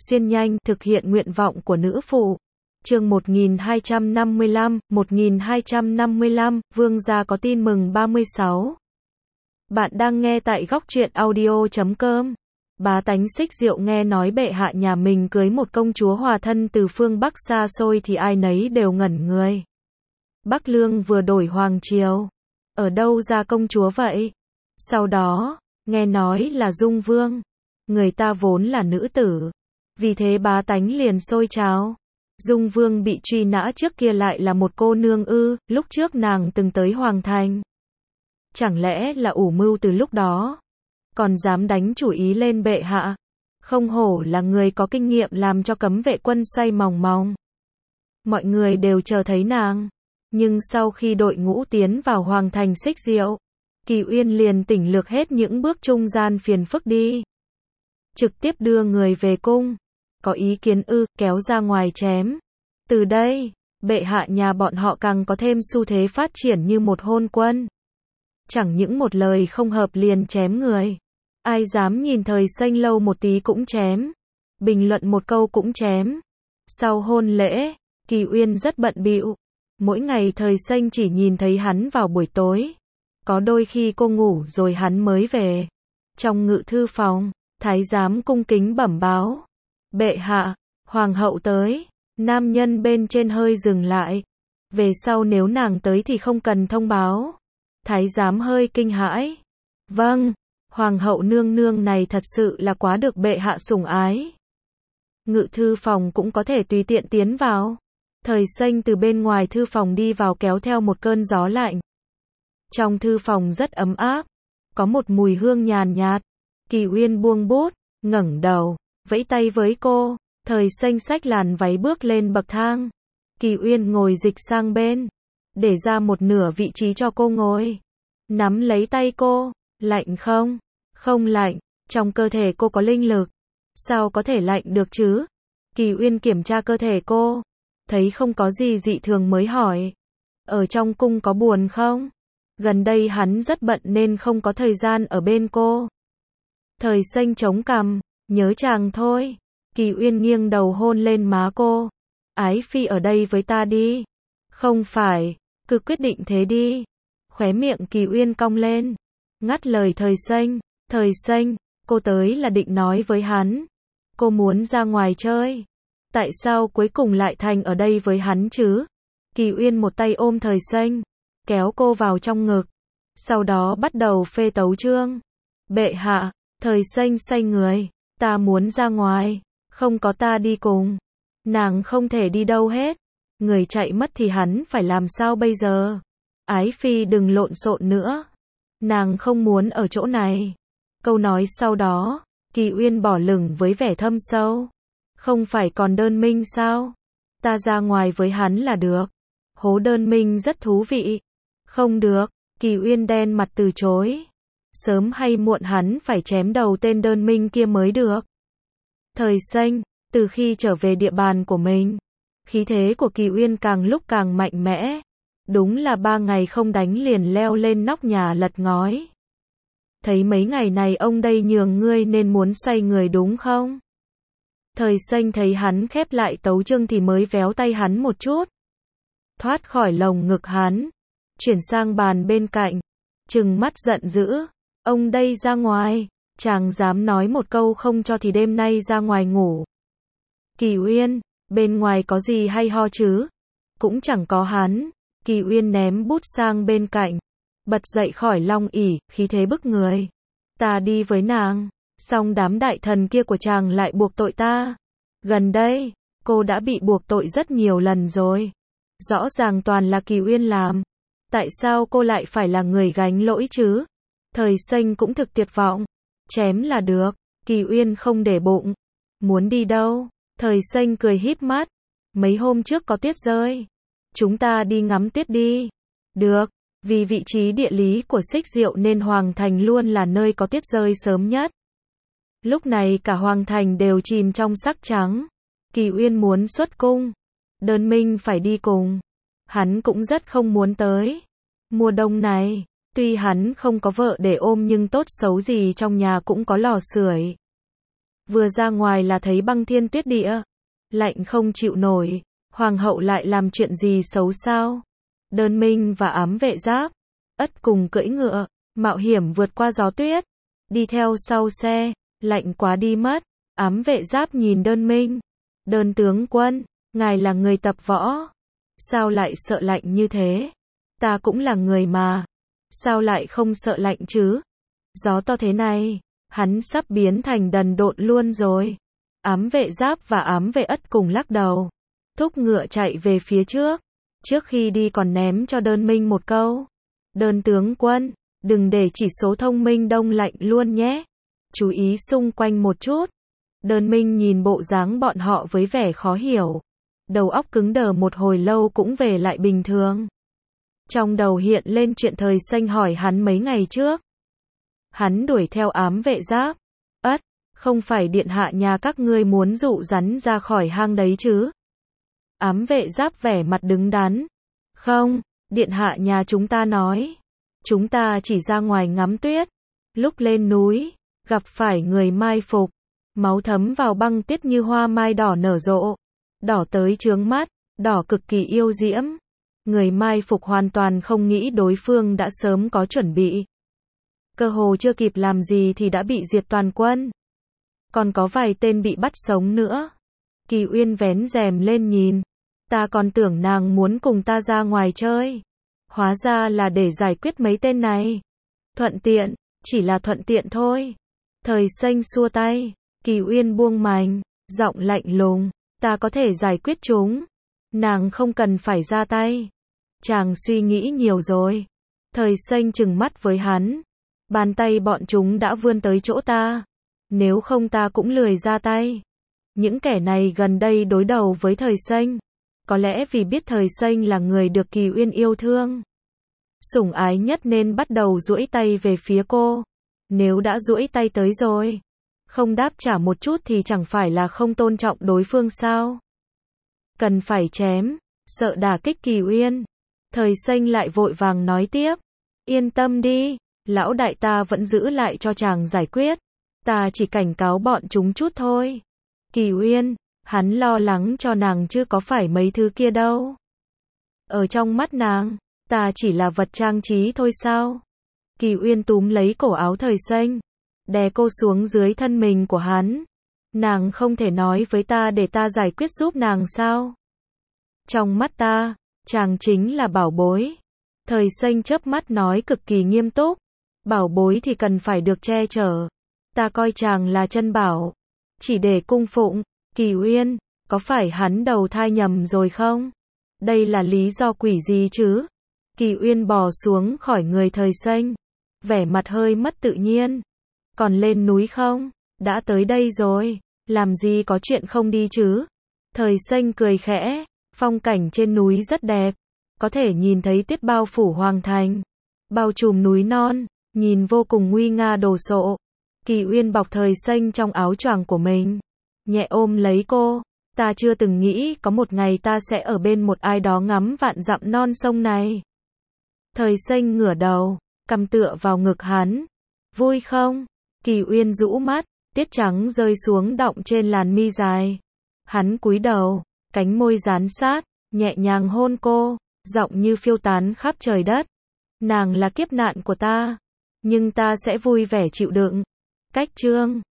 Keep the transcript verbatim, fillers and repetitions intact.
xuyên nhanh, thực hiện nguyện vọng của nữ phụ. Chương một nghìn hai trăm năm mươi lăm, một nghìn hai trăm năm mươi lăm, Vương gia có tin mừng ba mươi sáu. Bạn đang nghe tại góc truyện audio chấm com. Bá tánh Xích Diệu nghe nói bệ hạ nhà mình cưới một công chúa hòa thân từ phương Bắc xa xôi thì ai nấy đều ngẩn người. Bắc Lương vừa đổi hoàng triều. Ở đâu ra công chúa vậy? Sau đó, nghe nói là Dung Vương. Người ta vốn là nữ tử. Vì thế bá tánh liền sôi trào. Dung Vương bị truy nã trước kia lại là một cô nương ư, lúc trước nàng từng tới Hoàng Thành. Chẳng lẽ là ủ mưu từ lúc đó? Còn dám đánh chủ ý lên bệ hạ? Không hổ là người có kinh nghiệm làm cho cấm vệ quân xoay mòng mòng. Mọi người đều chờ thấy nàng. Nhưng sau khi đội ngũ tiến vào Hoàng Thành Xích Diệu, Kỳ Uyên liền tỉnh lược hết những bước trung gian phiền phức đi. Trực tiếp đưa người về cung. Có ý kiến ư, kéo ra ngoài chém. Từ đây, bệ hạ nhà bọn họ càng có thêm xu thế phát triển như một hôn quân. Chẳng những một lời không hợp liền chém người. Ai dám nhìn Thời Xanh lâu một tí cũng chém. Bình luận một câu cũng chém. Sau hôn lễ, Kỳ Uyên rất bận bịu. Mỗi ngày Thời Xanh chỉ nhìn thấy hắn vào buổi tối. Có đôi khi cô ngủ rồi hắn mới về. Trong ngự thư phòng, thái giám cung kính bẩm báo. Bệ hạ, hoàng hậu tới. Nam nhân bên trên hơi dừng lại. Về sau nếu nàng tới thì không cần thông báo. Thái giám hơi kinh hãi. Vâng, hoàng hậu nương nương này thật sự là quá được bệ hạ sủng ái. Ngự thư phòng cũng có thể tùy tiện tiến vào. Thời Xanh từ bên ngoài thư phòng đi vào kéo theo một cơn gió lạnh. Trong thư phòng rất ấm áp. Có một mùi hương nhàn nhạt. Kỳ Uyên buông bút, ngẩng đầu, vẫy tay với cô. Thời Xanh xách làn váy bước lên bậc thang. Kỳ Uyên ngồi dịch sang bên. Để ra một nửa vị trí cho cô ngồi. Nắm lấy tay cô. Lạnh không? Không lạnh. Trong cơ thể cô có linh lực. Sao có thể lạnh được chứ? Kỳ Uyên kiểm tra cơ thể cô. Thấy không có gì dị thường mới hỏi. Ở trong cung có buồn không? Gần đây hắn rất bận nên không có thời gian ở bên cô. Thời Xanh chống cằm. Nhớ chàng thôi. Kỳ Uyên nghiêng đầu hôn lên má cô. Ái phi ở đây với ta đi. Không phải, cứ quyết định thế đi. Khóe miệng Kỳ Uyên cong lên. Ngắt lời Thời Xanh. Thời Xanh, cô tới là định nói với hắn. Cô muốn ra ngoài chơi. Tại sao cuối cùng lại thành ở đây với hắn chứ? Kỳ Uyên một tay ôm Thời Xanh, kéo cô vào trong ngực. Sau đó bắt đầu phê tấu chương. Bệ hạ, Thời Xanh xoay người. Ta muốn ra ngoài. Không có ta đi cùng. Nàng không thể đi đâu hết. Người chạy mất thì hắn phải làm sao bây giờ? Ái phi đừng lộn xộn nữa. Nàng không muốn ở chỗ này. Câu nói sau đó, Kỳ Uyên bỏ lửng với vẻ thâm sâu. Không phải còn Đơn Minh sao? Ta ra ngoài với hắn là được. Hố Đơn Minh rất thú vị. Không được, Kỳ Uyên đen mặt từ chối. Sớm hay muộn hắn phải chém đầu tên Đơn Minh kia mới được. Thời Xanh, từ khi trở về địa bàn của mình, khí thế của Kỳ Uyên càng lúc càng mạnh mẽ. Đúng là ba ngày không đánh liền leo lên nóc nhà lật ngói. Thấy mấy ngày này ông đây nhường ngươi nên muốn xoay người đúng không? Thời Xanh thấy hắn khép lại tấu chương thì mới véo tay hắn một chút. Thoát khỏi lồng ngực hắn. Chuyển sang bàn bên cạnh. Trừng mắt giận dữ. Ông đây ra ngoài. Chàng dám nói một câu không cho thì đêm nay ra ngoài ngủ. Kỳ Uyên, bên ngoài có gì hay ho chứ? Cũng chẳng có hắn. Kỳ Uyên ném bút sang bên cạnh. Bật dậy khỏi long ỷ, khí thế bức người. Ta đi với nàng. Xong đám đại thần kia của chàng lại buộc tội ta. Gần đây, cô đã bị buộc tội rất nhiều lần rồi. Rõ ràng toàn là Kỳ Uyên làm. Tại sao cô lại phải là người gánh lỗi chứ? Thời Xanh cũng thực tuyệt vọng. Chém là được. Kỳ Uyên không để bụng. Muốn đi đâu? Thời Xanh cười híp mắt. Mấy hôm trước có tuyết rơi. Chúng ta đi ngắm tuyết đi. Được. Vì vị trí địa lý của Xích Diệu nên Hoàng Thành luôn là nơi có tuyết rơi sớm nhất. Lúc này cả Hoàng Thành đều chìm trong sắc trắng. Kỳ Uyên muốn xuất cung. Đơn Minh phải đi cùng. Hắn cũng rất không muốn tới. Mùa đông này, tuy hắn không có vợ để ôm nhưng tốt xấu gì trong nhà cũng có lò sưởi. Vừa ra ngoài là thấy băng thiên tuyết địa. Lạnh không chịu nổi. Hoàng hậu lại làm chuyện gì xấu sao? Đơn Minh và ám vệ giáp. Ất cùng cưỡi ngựa. Mạo hiểm vượt qua gió tuyết. Đi theo sau xe. Lạnh quá đi mất. Ám vệ giáp nhìn Đơn Minh. Đơn tướng quân. Ngài là người tập võ. Sao lại sợ lạnh như thế? Ta cũng là người mà. Sao lại không sợ lạnh chứ? Gió to thế này. Hắn sắp biến thành đần độn luôn rồi. Ám vệ giáp và ám vệ Ất cùng lắc đầu. Thúc ngựa chạy về phía trước. Trước khi đi còn ném cho Đơn Minh một câu. Đơn tướng quân, đừng để chỉ số thông minh đông lạnh luôn nhé. Chú ý xung quanh một chút. Đơn Minh nhìn bộ dáng bọn họ với vẻ khó hiểu. Đầu óc cứng đờ một hồi lâu cũng về lại bình thường. Trong đầu hiện lên chuyện thời xanh hỏi hắn mấy ngày trước. Hắn đuổi theo ám vệ giáp. Ất, không phải điện hạ nhà các ngươi muốn dụ rắn ra khỏi hang đấy chứ? Ám vệ giáp vẻ mặt đứng đắn. Không, điện hạ nhà chúng ta nói. Chúng ta chỉ ra ngoài ngắm tuyết. Lúc lên núi, gặp phải người mai phục. Máu thấm vào băng tuyết như hoa mai đỏ nở rộ. Đỏ tới chướng mắt, đỏ cực kỳ yêu diễm. Người mai phục hoàn toàn không nghĩ đối phương đã sớm có chuẩn bị. Cơ hồ chưa kịp làm gì thì đã bị diệt toàn quân. Còn có vài tên bị bắt sống nữa. Kỳ Uyên vén rèm lên nhìn. Ta còn tưởng nàng muốn cùng ta ra ngoài chơi. Hóa ra là để giải quyết mấy tên này. Thuận tiện, chỉ là thuận tiện thôi. Thời xanh xua tay. Kỳ Uyên buông mành, giọng lạnh lùng. Ta có thể giải quyết chúng. Nàng không cần phải ra tay. Chàng suy nghĩ nhiều rồi. Thời xanh trừng mắt với hắn. Bàn tay bọn chúng đã vươn tới chỗ ta. Nếu không ta cũng lười ra tay. Những kẻ này gần đây đối đầu với thời xanh. Có lẽ vì biết thời xanh là người được Kỳ Uyên yêu thương. Sủng ái nhất nên bắt đầu duỗi tay về phía cô. Nếu đã duỗi tay tới rồi. Không đáp trả một chút thì chẳng phải là không tôn trọng đối phương sao? Cần phải chém. Sợ đả kích Kỳ Uyên. Thời xanh lại vội vàng nói tiếp. Yên tâm đi. Lão đại ta vẫn giữ lại cho chàng giải quyết. Ta chỉ cảnh cáo bọn chúng chút thôi. Kỳ Uyên, hắn lo lắng cho nàng chứ có phải mấy thứ kia đâu. Ở trong mắt nàng, ta chỉ là vật trang trí thôi sao? Kỳ Uyên túm lấy cổ áo thời xanh, đè cô xuống dưới thân mình của hắn. Nàng không thể nói với ta để ta giải quyết giúp nàng sao? Trong mắt ta, chàng chính là bảo bối. Thời xanh chớp mắt nói cực kỳ nghiêm túc. Bảo bối thì cần phải được che chở. Ta coi chàng là chân bảo. Chỉ để cung phụng. Kỳ Uyên, có phải hắn đầu thai nhầm rồi không? Đây là lý do quỷ gì chứ? Kỳ Uyên bò xuống khỏi người thời xanh. Vẻ mặt hơi mất tự nhiên. Còn lên núi không? Đã tới đây rồi. Làm gì có chuyện không đi chứ? Thời xanh cười khẽ. Phong cảnh trên núi rất đẹp. Có thể nhìn thấy tuyết bao phủ hoàng thành. Bao trùm núi non. Nhìn vô cùng nguy nga đồ sộ. Kỳ Uyên bọc thời xanh trong áo choàng của mình. Nhẹ ôm lấy cô. Ta chưa từng nghĩ có một ngày ta sẽ ở bên một ai đó ngắm vạn dặm non sông này. Thời xanh ngửa đầu, cằm tựa vào ngực hắn. Vui không? Kỳ Uyên rũ mắt, tuyết trắng rơi xuống đọng trên làn mi dài. Hắn cúi đầu, cánh môi dán sát, nhẹ nhàng hôn cô, giọng như phiêu tán khắp trời đất. Nàng là kiếp nạn của ta, nhưng ta sẽ vui vẻ chịu đựng. Cách chương